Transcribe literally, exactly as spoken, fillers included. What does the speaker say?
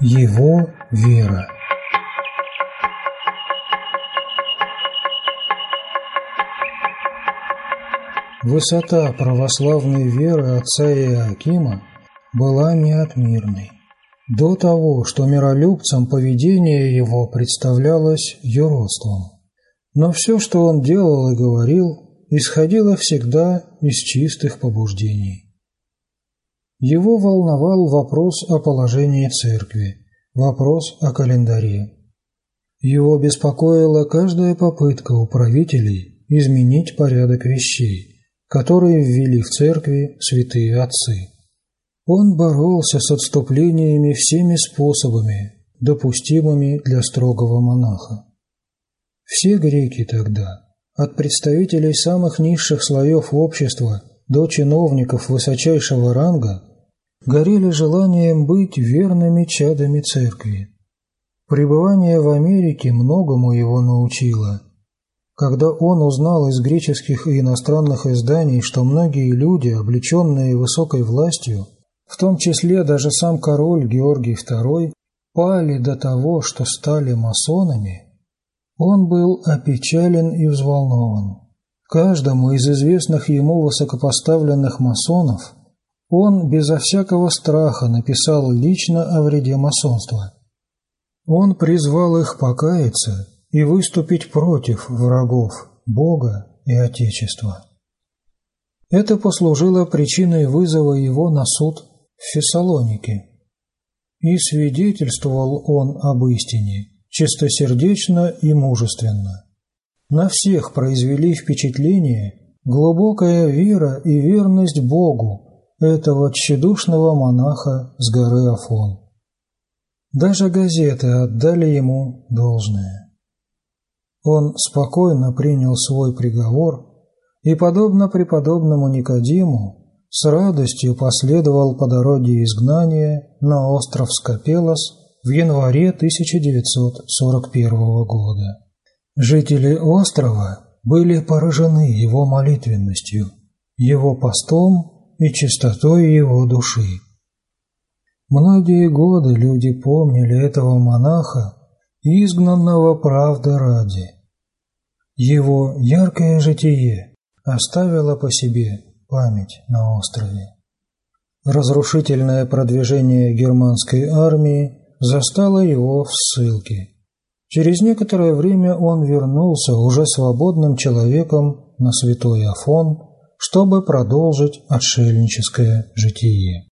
Его вера. Высота православной веры отца Иоакима была неотмерной. До того, что миролюбцам поведение его представлялось юродством. Но все, что он делал и говорил, исходило всегда из чистых побуждений. Его волновал вопрос о положении церкви, вопрос о календаре. Его беспокоила каждая попытка у правителей изменить порядок вещей, которые ввели в церкви святые отцы. Он боролся с отступлениями всеми способами, допустимыми для строгого монаха. Все греки тогда, от представителей самых низших слоев общества до чиновников высочайшего ранга, горели желанием быть верными чадами церкви. Пребывание в Америке многому его научило. Когда он узнал из греческих и иностранных изданий, что многие люди, облеченные высокой властью, в том числе даже сам король Георгий второй, пали до того, что стали масонами, он был опечален и взволнован. Каждому из известных ему высокопоставленных масонов он безо всякого страха написал лично о вреде масонства. Он призвал их покаяться и выступить против врагов Бога и Отечества. Это послужило причиной вызова его на суд в Фессалонике. И свидетельствовал он об истине чистосердечно и мужественно. На всех произвели впечатление глубокая вера и верность Богу этого тщедушного монаха с горы Афон. Даже газеты отдали ему должное. Он спокойно принял свой приговор и, подобно преподобному Никодиму, с радостью последовал по дороге изгнания на остров Скопелос в январе тысяча девятьсот сорок первого года. Жители острова были поражены его молитвенностью, его постом и чистотой его души. Многие годы люди помнили этого монаха, изгнанного правды ради. Его яркое житие оставило по себе память на острове. Разрушительное продвижение германской армии застало его в ссылке. Через некоторое время он вернулся уже свободным человеком на Святой Афон, чтобы продолжить отшельническое житие.